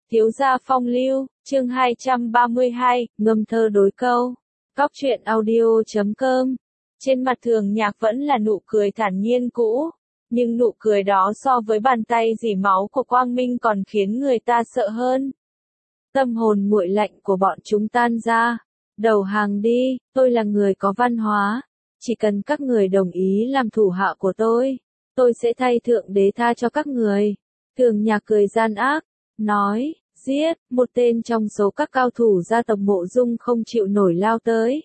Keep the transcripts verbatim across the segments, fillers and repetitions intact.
Thiếu gia phong lưu, chương hai trăm ba mươi hai, ngâm thơ đối câu. Góc truyện audio chấm com. Trên mặt Thường Nhạc vẫn là nụ cười thản nhiên cũ, nhưng nụ cười đó so với bàn tay rỉ máu của Quang Minh còn khiến người ta sợ hơn. Tâm hồn nguội lạnh của bọn chúng tan ra. Đầu hàng đi, tôi là người có văn hóa. Chỉ cần các người đồng ý làm thủ hạ của tôi, tôi sẽ thay Thượng Đế tha cho các người. Thường Nhạc cười gian ác, nói, giết, một tên trong số các cao thủ gia tộc Mộ Dung không chịu nổi lao tới.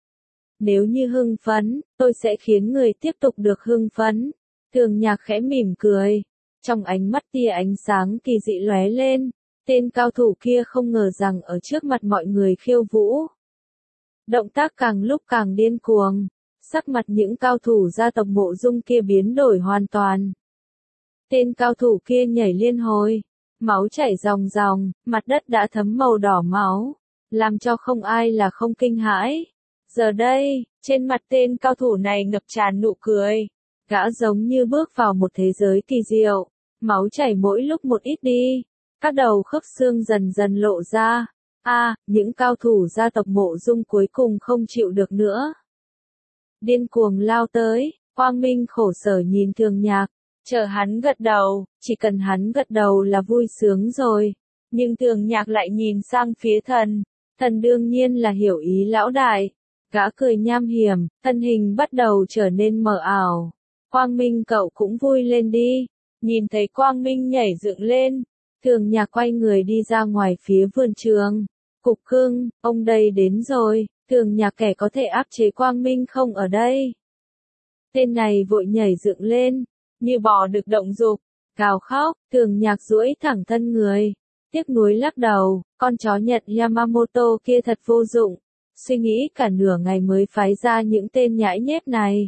Nếu như hưng phấn, tôi sẽ khiến người tiếp tục được hưng phấn. Thường Nhạc khẽ mỉm cười, trong ánh mắt tia ánh sáng kỳ dị lóe lên, tên cao thủ kia không ngờ rằng ở trước mặt mọi người khiêu vũ. Động tác càng lúc càng điên cuồng, sắc mặt những cao thủ gia tộc Mộ Dung kia biến đổi hoàn toàn. Tên cao thủ kia nhảy liên hồi, máu chảy ròng ròng, mặt đất đã thấm màu đỏ máu, làm cho không ai là không kinh hãi. Giờ đây, trên mặt tên cao thủ này ngập tràn nụ cười, gã giống như bước vào một thế giới kỳ diệu, máu chảy mỗi lúc một ít đi, các đầu khớp xương dần dần lộ ra. A, à, những cao thủ gia tộc Mộ Dung cuối cùng không chịu được nữa. Điên cuồng lao tới, Quang Minh khổ sở nhìn Thường Nhạc. Chờ hắn gật đầu, chỉ cần hắn gật đầu là vui sướng rồi. Nhưng Thường Nhạc lại nhìn sang phía thần. Thần đương nhiên là hiểu ý lão đại. Gã cười nham hiểm, thân hình bắt đầu trở nên mờ ảo. Quang Minh cậu cũng vui lên đi. Nhìn thấy Quang Minh nhảy dựng lên. Thường Nhạc quay người đi ra ngoài phía vườn trường. Cục cưng, ông đây đến rồi. Thường Nhạc kẻ có thể áp chế Quang Minh không ở đây. Tên này vội nhảy dựng lên. Như bò được động dục, gào khóc, Thường Nhạc duỗi thẳng thân người, tiếc nuối lắc đầu, con chó Nhật Yamamoto kia thật vô dụng, suy nghĩ cả nửa ngày mới phái ra những tên nhãi nhép này.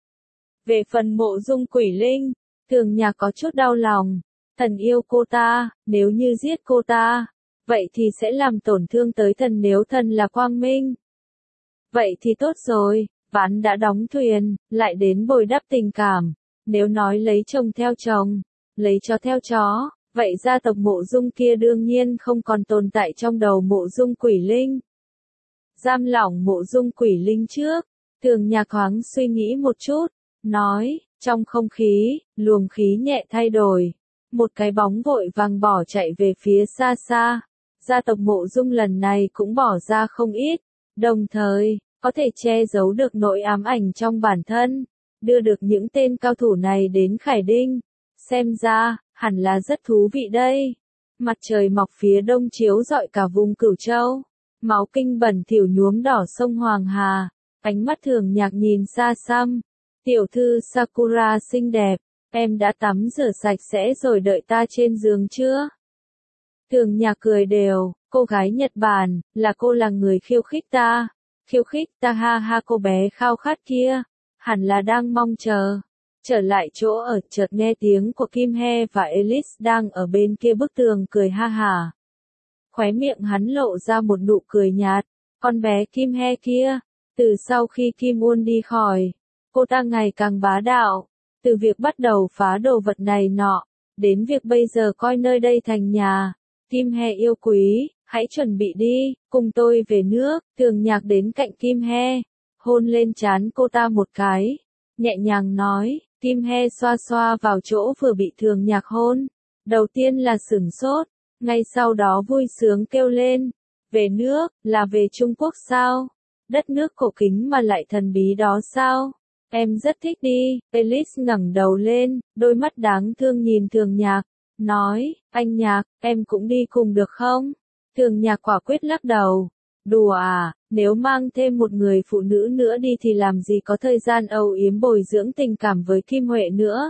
Về phần Mộ Dung Quỷ Linh, Thường Nhạc có chút đau lòng, thần yêu cô ta, nếu như giết cô ta, vậy thì sẽ làm tổn thương tới thần nếu thần là Quang Minh. Vậy thì tốt rồi, ván đã đóng thuyền, lại đến bồi đắp tình cảm. Nếu nói lấy chồng theo chồng, lấy chó theo chó, vậy gia tộc Mộ Dung kia đương nhiên không còn tồn tại trong đầu Mộ Dung Quỷ Linh. Giam lỏng Mộ Dung Quỷ Linh trước, Thường Nhạc thoáng suy nghĩ một chút, nói, trong không khí, luồng khí nhẹ thay đổi, một cái bóng vội vàng bỏ chạy về phía xa xa. Gia tộc Mộ Dung lần này cũng bỏ ra không ít, đồng thời, có thể che giấu được nỗi ám ảnh trong bản thân. Đưa được những tên cao thủ này đến Khải Đinh. Xem ra, hẳn là rất thú vị đây. Mặt trời mọc phía đông chiếu rọi cả vùng Cửu Châu. Máu kinh bẩn thỉu nhuốm đỏ sông Hoàng Hà. Ánh mắt Thường Nhạc nhìn xa xăm. Tiểu thư Sakura xinh đẹp, em đã tắm rửa sạch sẽ rồi đợi ta trên giường chưa? Thường Nhạc cười đều, cô gái Nhật Bản, là cô là người khiêu khích ta. Khiêu khích ta ha ha cô bé khao khát kia. Hẳn là đang mong chờ. Trở lại chỗ ở chợt nghe tiếng của Kim He và Alice đang ở bên kia bức tường cười ha hả. Khóe miệng hắn lộ ra một nụ cười nhạt. Con bé Kim He kia, từ sau khi Kim Uôn đi khỏi, cô ta ngày càng bá đạo. Từ việc bắt đầu phá đồ vật này nọ, đến việc bây giờ coi nơi đây thành nhà. Kim He yêu quý, hãy chuẩn bị đi, cùng tôi về nước. Thường Nhạc đến cạnh Kim He, hôn lên trán cô ta một cái, nhẹ nhàng nói. Kim He xoa xoa vào chỗ vừa bị Thường Nhạc hôn, đầu tiên là sửng sốt, ngay sau đó vui sướng kêu lên, về nước, là về Trung Quốc sao? Đất nước cổ kính mà lại thần bí đó sao? Em rất thích đi. Alice ngẩng đầu lên, đôi mắt đáng thương nhìn Thường Nhạc, nói, anh Nhạc, em cũng đi cùng được không? Thường Nhạc quả quyết lắc đầu. Đùa à, nếu mang thêm một người phụ nữ nữa đi thì làm gì có thời gian âu yếm bồi dưỡng tình cảm với Kim Huệ nữa.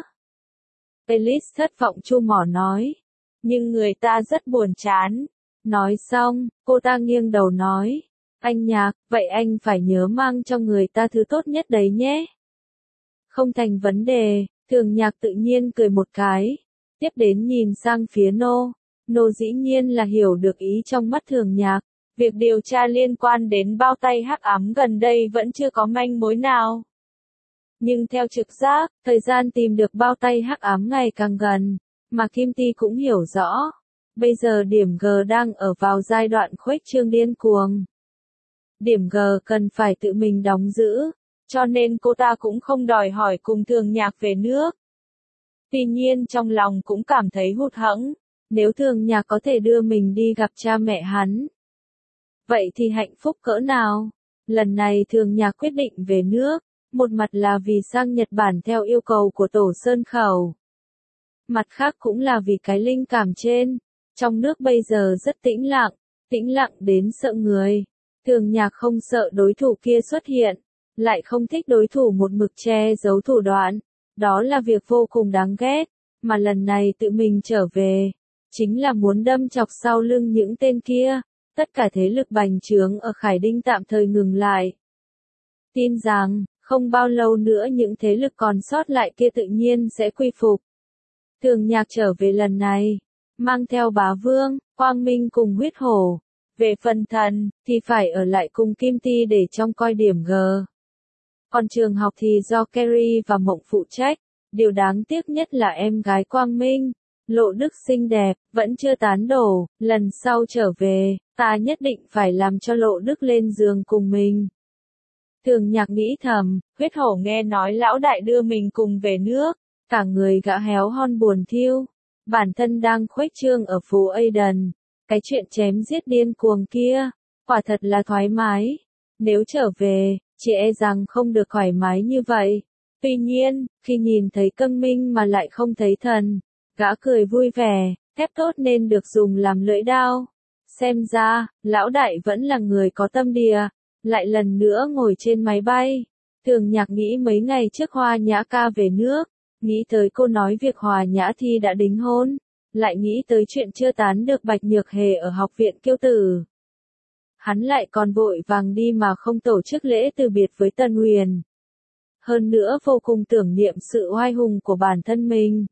Alice thất vọng chu mỏ nói. Nhưng người ta rất buồn chán. Nói xong, cô ta nghiêng đầu nói. Anh Nhạc, vậy anh phải nhớ mang cho người ta thứ tốt nhất đấy nhé. Không thành vấn đề, Thường Nhạc tự nhiên cười một cái. Tiếp đến nhìn sang phía Nô. Nô dĩ nhiên là hiểu được ý trong mắt Thường Nhạc. Việc điều tra liên quan đến bao tay hắc ám gần đây vẫn chưa có manh mối nào. Nhưng theo trực giác, thời gian tìm được bao tay hắc ám ngày càng gần, mà Kim Ti cũng hiểu rõ. Bây giờ điểm G đang ở vào giai đoạn khuếch trương điên cuồng. Điểm G cần phải tự mình đóng giữ, cho nên cô ta cũng không đòi hỏi cùng Thường Nhạc về nước. Tuy nhiên trong lòng cũng cảm thấy hụt hẫng, nếu Thường Nhạc có thể đưa mình đi gặp cha mẹ hắn. Vậy thì hạnh phúc cỡ nào? Lần này Thường Nhạc quyết định về nước, một mặt là vì sang Nhật Bản theo yêu cầu của Tổ Sơn Khẩu. Mặt khác cũng là vì cái linh cảm trên, trong nước bây giờ rất tĩnh lặng, tĩnh lặng đến sợ người. Thường Nhạc không sợ đối thủ kia xuất hiện, lại không thích đối thủ một mực che giấu thủ đoạn. Đó là việc vô cùng đáng ghét, mà lần này tự mình trở về, chính là muốn đâm chọc sau lưng những tên kia. Tất cả thế lực bành trướng ở Khải Đinh tạm thời ngừng lại. Tin rằng, không bao lâu nữa những thế lực còn sót lại kia tự nhiên sẽ quy phục. Thường Nhạc trở về lần này, mang theo Bá Vương, Quang Minh cùng Huyết Hổ. Về phần thần, thì phải ở lại cùng Kim Ti để trông coi điểm G. Còn trường học thì do Kerry và Mộng phụ trách. Điều đáng tiếc nhất là em gái Quang Minh, Lộ Đức xinh đẹp, vẫn chưa tán đổ. Lần sau trở về, ta nhất định phải làm cho Lộ Đức lên giường cùng mình. Thường Nhạc nghĩ thầm, Huyết Hổ nghe nói lão đại đưa mình cùng về nước, cả người gã héo hon buồn thiêu. Bản thân đang khuếch trương ở phố Aden, cái chuyện chém giết điên cuồng kia, quả thật là thoải mái. Nếu trở về, chỉ e rằng không được thoải mái như vậy. Tuy nhiên, khi nhìn thấy Câm Minh mà lại không thấy thần, gã cười vui vẻ, thép tốt nên được dùng làm lưỡi đao. Xem ra, lão đại vẫn là người có tâm địa, lại lần nữa ngồi trên máy bay. Thường Nhạc nghĩ mấy ngày trước Hoa Nhã ca về nước, nghĩ tới cô nói việc Hòa Nhã Thi đã đính hôn, lại nghĩ tới chuyện chưa tán được Bạch Nhược Hề ở học viện Kiêu Tử. Hắn lại còn vội vàng đi mà không tổ chức lễ từ biệt với Tân Huyền. Hơn nữa vô cùng tưởng niệm sự oai hùng của bản thân mình.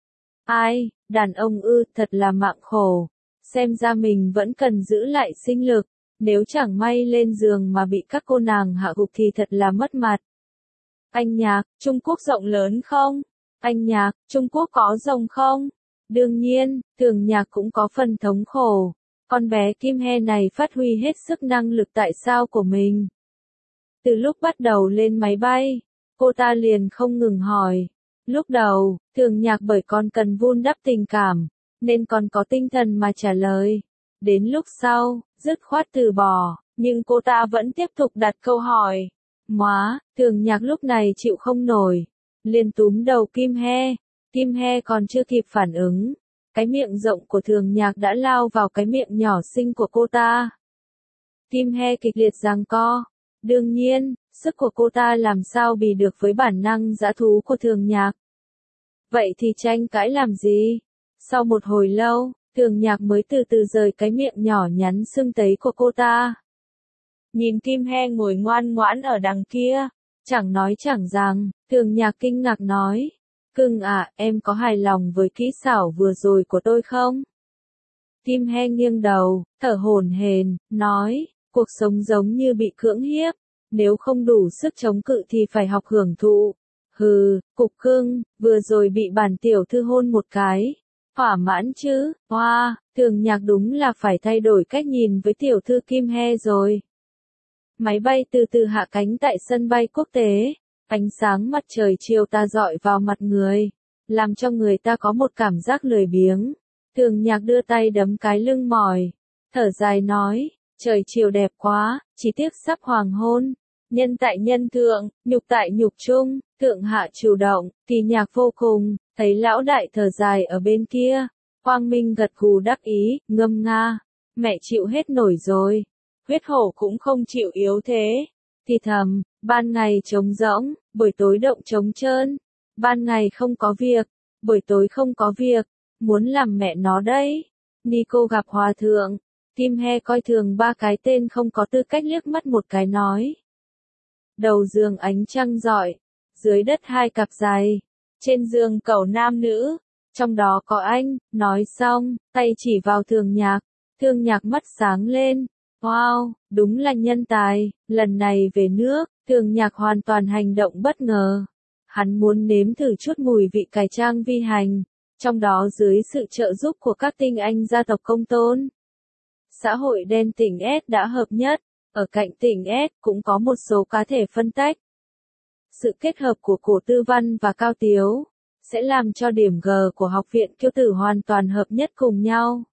Ai, đàn ông ư, thật là mạng khổ. Xem ra mình vẫn cần giữ lại sinh lực, nếu chẳng may lên giường mà bị các cô nàng hạ gục thì thật là mất mặt. Anh Nhạc, Trung Quốc rộng lớn không? Anh Nhạc, Trung Quốc có rồng không? Đương nhiên, Thường Nhạc cũng có phần thống khổ. Con bé Kim He này phát huy hết sức năng lực tại sao của mình. Từ lúc bắt đầu lên máy bay, cô ta liền không ngừng hỏi. Lúc đầu, Thường Nhạc bởi con cần vun đắp tình cảm, nên còn có tinh thần mà trả lời. Đến lúc sau, dứt khoát từ bỏ, nhưng cô ta vẫn tiếp tục đặt câu hỏi. Móa, Thường Nhạc lúc này chịu không nổi, liền túm đầu Kim He. Kim He còn chưa kịp phản ứng, cái miệng rộng của Thường Nhạc đã lao vào cái miệng nhỏ xinh của cô ta. Kim He kịch liệt giằng co. Đương nhiên, sức của cô ta làm sao bì được với bản năng dã thú của Thường Nhạc. Vậy thì tranh cãi làm gì? Sau một hồi lâu, Thường Nhạc mới từ từ rời cái miệng nhỏ nhắn sưng tấy của cô ta. Nhìn Kim He ngồi ngoan ngoãn ở đằng kia, chẳng nói chẳng rằng, Thường Nhạc kinh ngạc nói. Cưng à, em có hài lòng với kỹ xảo vừa rồi của tôi không? Kim He nghiêng đầu, thở hổn hển, nói, cuộc sống giống như bị cưỡng hiếp, nếu không đủ sức chống cự thì phải học hưởng thụ. Hừ, cục cưng, vừa rồi bị bản tiểu thư hôn một cái. Thỏa mãn chứ, hoa, wow, Thường Nhạc đúng là phải thay đổi cách nhìn với tiểu thư Kim He rồi. Máy bay từ từ hạ cánh tại sân bay quốc tế. Ánh sáng mặt trời chiều tà rọi vào mặt người, làm cho người ta có một cảm giác lười biếng. Thường Nhạc đưa tay đấm cái lưng mỏi, thở dài nói, trời chiều đẹp quá, chỉ tiếc sắp hoàng hôn. Nhân tại nhân thượng, nhục tại nhục trung, thượng hạ chủ động, Kỳ Nhạc vô cùng, thấy lão đại thở dài ở bên kia. Quang Minh gật gù đắc ý, ngâm nga, mẹ chịu hết nổi rồi. Huyết Hổ cũng không chịu yếu thế. Thì thầm, ban ngày trống rỗng, buổi tối động trống trơn. Ban ngày không có việc, buổi tối không có việc, muốn làm mẹ nó đấy. Nico gặp hòa thượng, Kim He coi thường ba cái tên không có tư cách liếc mắt một cái nói. Đầu giường ánh trăng rọi, dưới đất hai cặp giày, trên giường cẩu nam nữ, trong đó có anh, nói xong, tay chỉ vào Thường Nhạc, Thường Nhạc mắt sáng lên. Wow, đúng là nhân tài, lần này về nước, Thường Nhạc hoàn toàn hành động bất ngờ. Hắn muốn nếm thử chút mùi vị cải trang vi hành, trong đó dưới sự trợ giúp của các tinh anh gia tộc công tôn. Xã hội đen tỉnh S đã hợp nhất, ở cạnh tỉnh S cũng có một số cá thể phân tách. Sự kết hợp của Cổ Tư Văn và Cao Tiếu sẽ làm cho điểm G của Học viện Kiêu Tử hoàn toàn hợp nhất cùng nhau.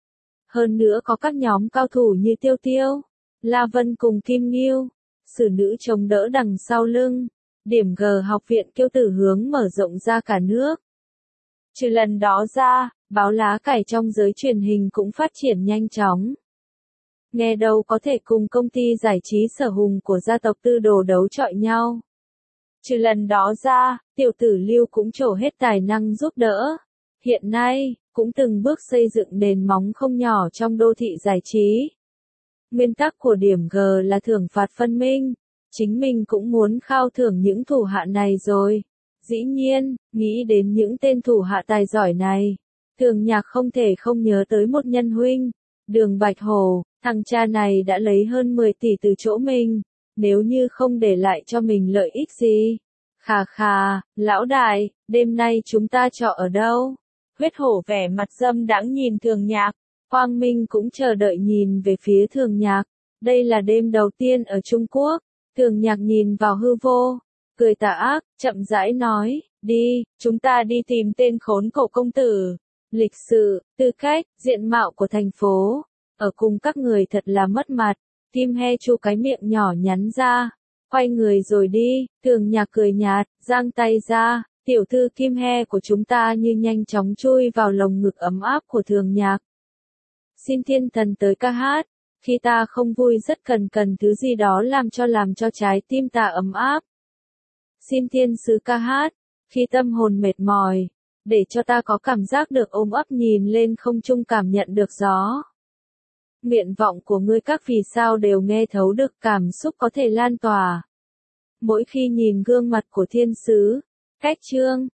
Hơn nữa có các nhóm cao thủ như Tiêu Tiêu, La Vân cùng Kim Nghiêu, sử nữ chống đỡ đằng sau lưng, điểm G Học viện Kiêu Tử hướng mở rộng ra cả nước. Trừ lần đó ra, báo lá cải trong giới truyền hình cũng phát triển nhanh chóng. Nghe đâu có thể cùng công ty giải trí Sở Hùng của gia tộc Tư Đồ đấu chọi nhau. Trừ lần đó ra, tiểu tử Lưu cũng trổ hết tài năng giúp đỡ. Hiện nay, cũng từng bước xây dựng nền móng không nhỏ trong đô thị giải trí. Nguyên tắc của điểm G là thưởng phạt phân minh. Chính mình cũng muốn khao thưởng những thủ hạ này rồi. Dĩ nhiên, nghĩ đến những tên thủ hạ tài giỏi này, Thường Nhạc không thể không nhớ tới một nhân huynh, Đường Bạch Hổ, thằng cha này đã lấy hơn mười tỷ từ chỗ mình, nếu như không để lại cho mình lợi ích gì. Khà khà, lão đại, đêm nay chúng ta trọ ở đâu? Huyết Hổ vẻ mặt dâm đãng nhìn Thường Nhạc, Quang Minh cũng chờ đợi nhìn về phía Thường Nhạc. Đây là đêm đầu tiên ở Trung Quốc, Thường Nhạc nhìn vào hư vô, cười tà ác, chậm rãi nói, đi, chúng ta đi tìm tên khốn Cổ công tử. Lịch sự, tư cách, diện mạo của thành phố, ở cùng các người thật là mất mặt. Kim He chu cái miệng nhỏ nhắn ra, quay người rồi đi. Thường Nhạc cười nhạt, giang tay ra, tiểu thư Kim He của chúng ta như nhanh chóng chui vào lồng ngực ấm áp của Thường Nhạc. Xin thiên thần tới ca hát, khi ta không vui rất cần cần thứ gì đó làm cho làm cho trái tim ta ấm áp. Xin thiên sứ ca hát, khi tâm hồn mệt mỏi, để cho ta có cảm giác được ôm ấp nhìn lên không trung cảm nhận được gió. Nguyện vọng của ngươi các vì sao đều nghe thấu được cảm xúc có thể lan tỏa. Mỗi khi nhìn gương mặt của thiên sứ, cách chương,